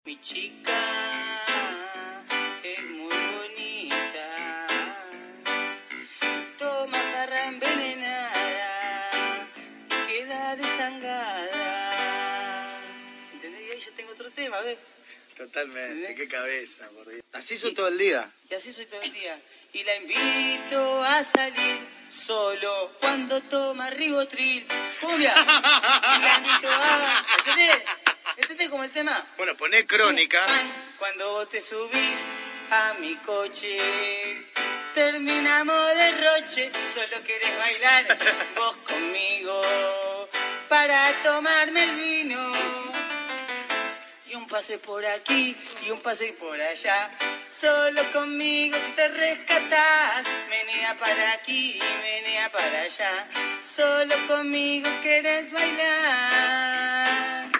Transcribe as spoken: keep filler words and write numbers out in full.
Mi chica es muy bonita, toma jarra envenenada y queda destangada. ¿Entendés? Y ahí ya tengo otro tema, ¿ves? Totalmente, ¿Entendés? qué cabeza, por Dios. Así soy todo el día. Y así soy todo el día. Y la invito a salir solo cuando toma Rivotril. ¡Cumbia! Y la invito a... ¿Entendés? ¿Entendés como el tema? Bueno, poné crónica. Cuando vos te subís a mi coche, terminamos de roche, solo querés bailar vos conmigo para tomarme el vino. Y un pase por aquí y un pase por allá, solo conmigo te rescatás. Menea para aquí y menea para allá, solo conmigo querés bailar.